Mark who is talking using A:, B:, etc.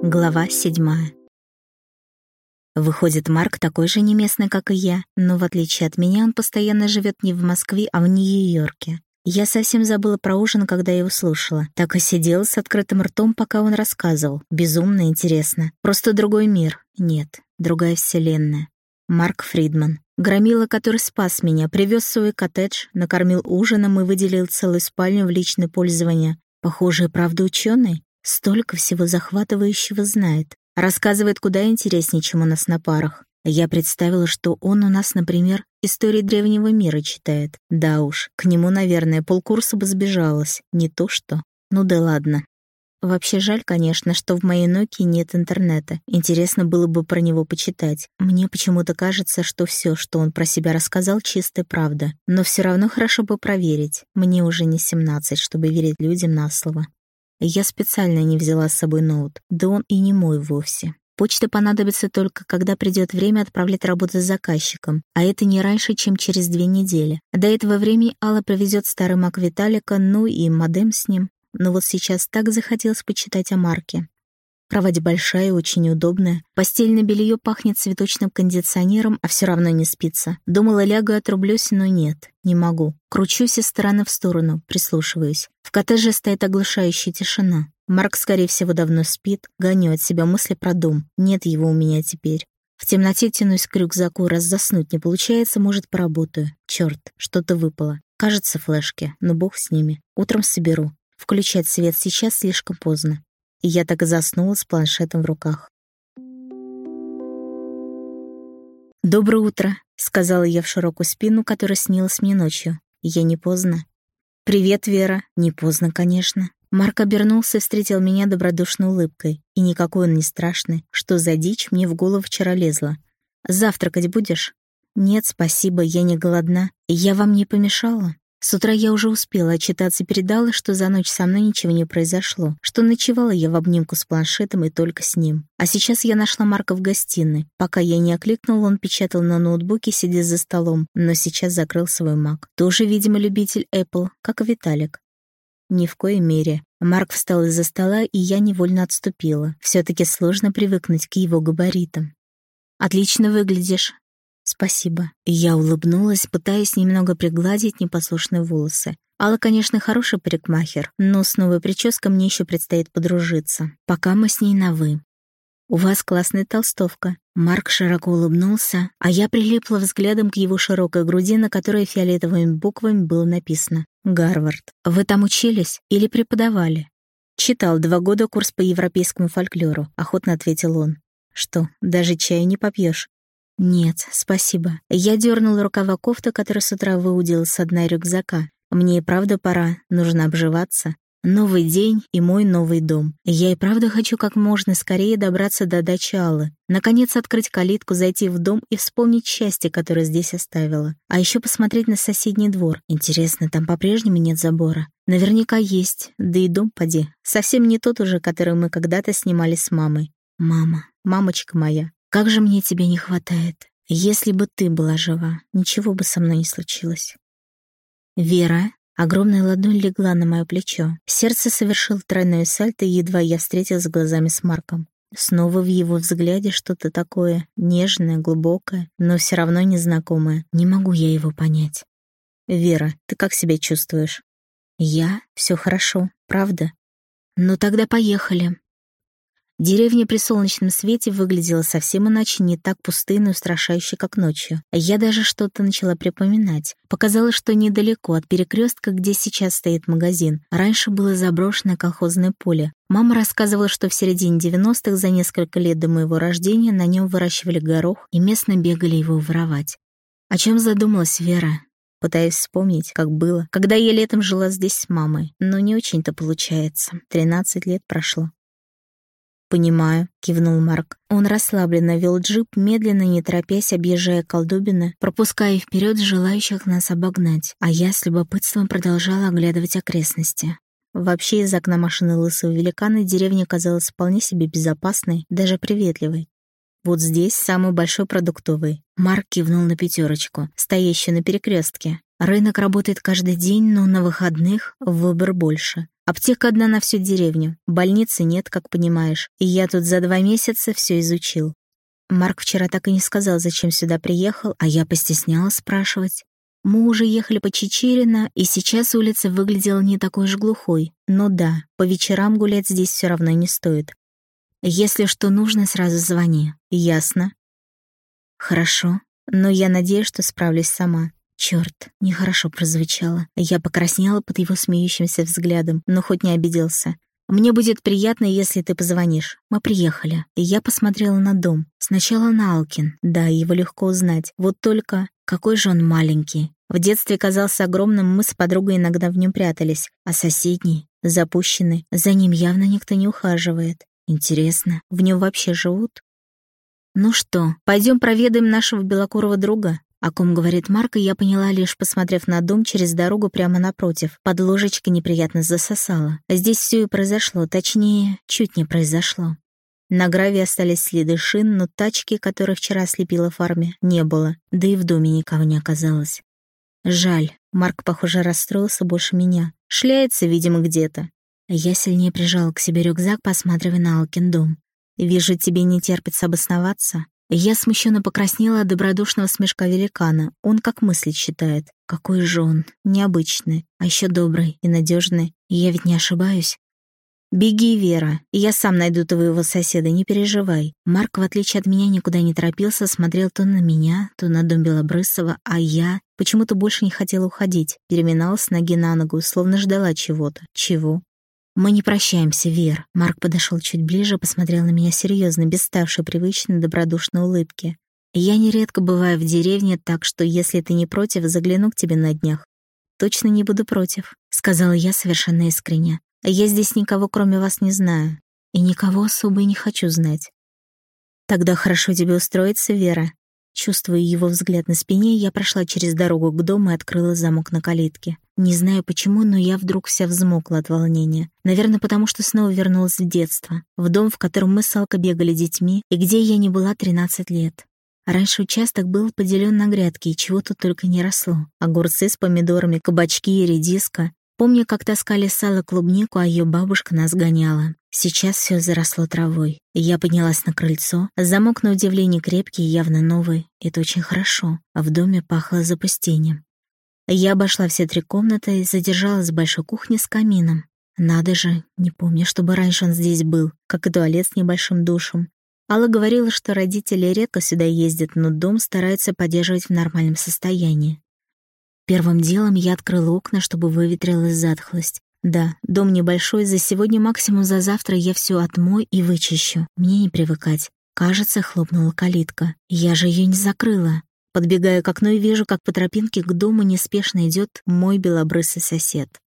A: Глава 7. Выходит, Марк такой же неместный, как и я, но в отличие от меня он постоянно живет не в Москве, а в Нью-Йорке. Я совсем забыла про ужин, когда его слушала. Так и сидела с открытым ртом, пока он рассказывал. Безумно интересно. Просто другой мир. Нет, другая вселенная. Марк Фридман. Громила, который спас меня, привез в свой коттедж, накормил ужином и выделил целую спальню в личное пользование. Похоже, и правда ученый. Столько всего захватывающего знает. Рассказывает куда интереснее, чем у нас на парах. Я представила, что он у нас, например, истории древнего мира читает. Да уж, к нему, наверное, полкурса бы сбежалась. Не то что. Ну да ладно. Вообще жаль, конечно, что в моей Nokia нет интернета. Интересно было бы про него почитать. Мне почему-то кажется, что все, что он про себя рассказал, чистая правда. Но все равно хорошо бы проверить. Мне уже не 17, чтобы верить людям на слово. Я специально не взяла с собой ноут, да он и не мой вовсе. Почта понадобится только, когда придет время отправлять работу с заказчиком, а это не раньше, чем через 2 недели. До этого времени Алла привезет старый Мак Виталика, ну и модем с ним. Но вот сейчас так захотелось почитать о Марке. Кровать большая и очень удобная. Постельное белье пахнет цветочным кондиционером, а все равно не спится. Думала, лягу и отрублюсь, но нет, не могу. Кручусь из стороны в сторону, прислушиваюсь. В коттедже стоит оглушающая тишина. Марк, скорее всего, давно спит. Гоню от себя мысли про дом. Нет его у меня теперь. В темноте тянусь к рюкзаку, раз заснуть не получается, может, поработаю. Черт, что-то выпало. Кажется, флешки, но бог с ними. Утром соберу. Включать свет сейчас слишком поздно. И я так и заснула с планшетом в руках. «Доброе утро», — сказала я в широкую спину, которая снилась мне ночью. «Я не поздно». «Привет, Вера». «Не поздно, конечно». Марк обернулся и встретил меня добродушной улыбкой. И никакой он не страшный. Что за дичь мне в голову вчера лезла. «Завтракать будешь?» «Нет, спасибо, я не голодна. Я вам не помешала?» С утра я уже успела отчитаться перед Аллой, что за ночь со мной ничего не произошло, что ночевала я в обнимку с планшетом и только с ним. А сейчас я нашла Марка в гостиной. Пока я не окликнула, он печатал на ноутбуке, сидя за столом, но сейчас закрыл свой Mac. Тоже, видимо, любитель Apple, как и Виталик. Ни в коей мере. Марк встал из-за стола, и я невольно отступила. Все-таки сложно привыкнуть к его габаритам. «Отлично выглядишь». «Спасибо». Я улыбнулась, пытаясь немного пригладить непослушные волосы. Алла, конечно, хороший парикмахер, но с новой прической мне еще предстоит подружиться. Пока мы с ней на «вы». «У вас классная толстовка». Марк широко улыбнулся, а я прилипла взглядом к его широкой груди, на которой фиолетовыми буквами было написано «Гарвард». «Вы там учились или преподавали?» «Читал 2 года курс по европейскому фольклору», — охотно ответил он. «Что, даже чаю не попьешь?» «Нет, спасибо». Я дернула рукава кофты, которую с утра выудила с дна рюкзака. Мне и правда пора, нужно обживаться. Новый день и мой новый дом. Я и правда хочу как можно скорее добраться до дачи Аллы. Наконец открыть калитку, зайти в дом и вспомнить счастье, которое здесь оставила. А еще посмотреть на соседний двор. Интересно, там по-прежнему нет забора? Наверняка есть, да и дом поди. Совсем не тот уже, который мы когда-то снимали с мамой. Мама, мамочка моя. Как же мне тебя не хватает. Если бы ты была жива, ничего бы со мной не случилось. Вера, огромная ладонь легла на мое плечо. Сердце совершило тройное сальто, и едва я встретилась глазами с Марком. Снова в его взгляде что-то такое нежное, глубокое, но все равно незнакомое. Не могу я его понять. Вера, ты как себя чувствуешь? Я? Все хорошо, правда? Ну тогда поехали. Деревня при солнечном свете выглядела совсем иначе, не так пустынно и устрашающе, как ночью. Я даже что-то начала припоминать. Показалось, что недалеко от перекрестка, где сейчас стоит магазин, раньше было заброшенное колхозное поле. Мама рассказывала, что в середине 90-х, за несколько лет до моего рождения, на нем выращивали горох, и местно бегали его воровать. О чем задумалась Вера? Пытаюсь вспомнить, как было, когда я летом жила здесь с мамой. Но не очень-то получается. 13 лет прошло. «Понимаю», — кивнул Марк. Он расслабленно вел джип, медленно, не торопясь, объезжая колдобины, пропуская вперед желающих нас обогнать, а я с любопытством продолжала оглядывать окрестности. Вообще, из окна машины лысого великана деревня казалась вполне себе безопасной, даже приветливой. «Вот здесь самый большой продуктовый». Марк кивнул на 5, стоящую на перекрестке. «Рынок работает каждый день, но на выходных выбор больше. Аптека одна на всю деревню, больницы нет, как понимаешь, и я тут за 2 месяца все изучил. Марк вчера так и не сказал, зачем сюда приехал, а я постеснялась спрашивать. Мы уже ехали по Чичирино, и сейчас улица выглядела не такой уж глухой. Но да, по вечерам гулять здесь все равно не стоит. Если что нужно, сразу звони. Ясно? Хорошо, но я надеюсь, что справлюсь сама. Чёрт, нехорошо прозвучало. Я покраснела под его смеющимся взглядом, но хоть не обиделся. «Мне будет приятно, если ты позвонишь. Мы приехали». И я посмотрела на дом. Сначала на Алкин. Да, его легко узнать. Вот только какой же он маленький. В детстве казался огромным, мы с подругой иногда в нем прятались. А соседний, запущенный, за ним явно никто не ухаживает. Интересно, в нем вообще живут? «Ну что, пойдем проведаем нашего белокурого друга?» О ком говорит Марк, я поняла, лишь посмотрев на дом через дорогу прямо напротив. Под ложечкой неприятно засосало. Здесь все и произошло, точнее, чуть не произошло. На гравии остались следы шин, но тачки, которую вчера слепила фарме, не было. Да и в доме никого не оказалось. Жаль, Марк, похоже, расстроился больше меня. Шляется, видимо, где-то. Я сильнее прижала к себе рюкзак, посматривая на Алкин дом. «Вижу, тебе не терпится обосноваться». Я смущенно покраснела от добродушного смешка великана. Он как мыслить считает. Какой же он необычный, а еще добрый и надежный. Я ведь не ошибаюсь. «Беги, Вера, я сам найду твоего соседа, не переживай». Марк, в отличие от меня, никуда не торопился, смотрел то на меня, то на дом Белобрысова, а я почему-то больше не хотела уходить, переминалась с ноги на ногу, словно ждала чего-то. Чего? «Мы не прощаемся, Вер». Марк подошел чуть ближе, посмотрел на меня серьезно, без ставшей привычной добродушной улыбки. «Я нередко бываю в деревне, так что, если ты не против, загляну к тебе на днях». «Точно не буду против», — сказала я совершенно искренне. «Я здесь никого, кроме вас, не знаю. И никого особо и не хочу знать». «Тогда хорошо тебе устроиться, Вера». Чувствуя его взгляд на спине, я прошла через дорогу к дому и открыла замок на калитке. Не знаю почему, но я вдруг вся взмокла от волнения. Наверное, потому что снова вернулась в детство, в дом, в котором мы с Алкой бегали детьми, и где я не была 13 лет. Раньше участок был поделен на грядки, и чего тут только не росло. Огурцы с помидорами, кабачки и редиска. Помню, как таскали с Аллой клубнику, а ее бабушка нас гоняла. Сейчас все заросло травой. Я поднялась на крыльцо. Замок, на удивление, крепкий и явно новый. Это очень хорошо. А в доме пахло запустением. Я обошла все 3 комнаты и задержалась в большой кухне с камином. Надо же, не помню, чтобы раньше он здесь был, как и туалет с небольшим душем. Алла говорила, что родители редко сюда ездят, но дом стараются поддерживать в нормальном состоянии. Первым делом я открыла окна, чтобы выветрилась затхлость. Да, дом небольшой, за сегодня, максимум за завтра я все отмою и вычищу. Мне не привыкать. Кажется, хлопнула калитка. Я же ее не закрыла. Подбегаю к окну и вижу, как по тропинке к дому неспешно идет мой белобрысый сосед.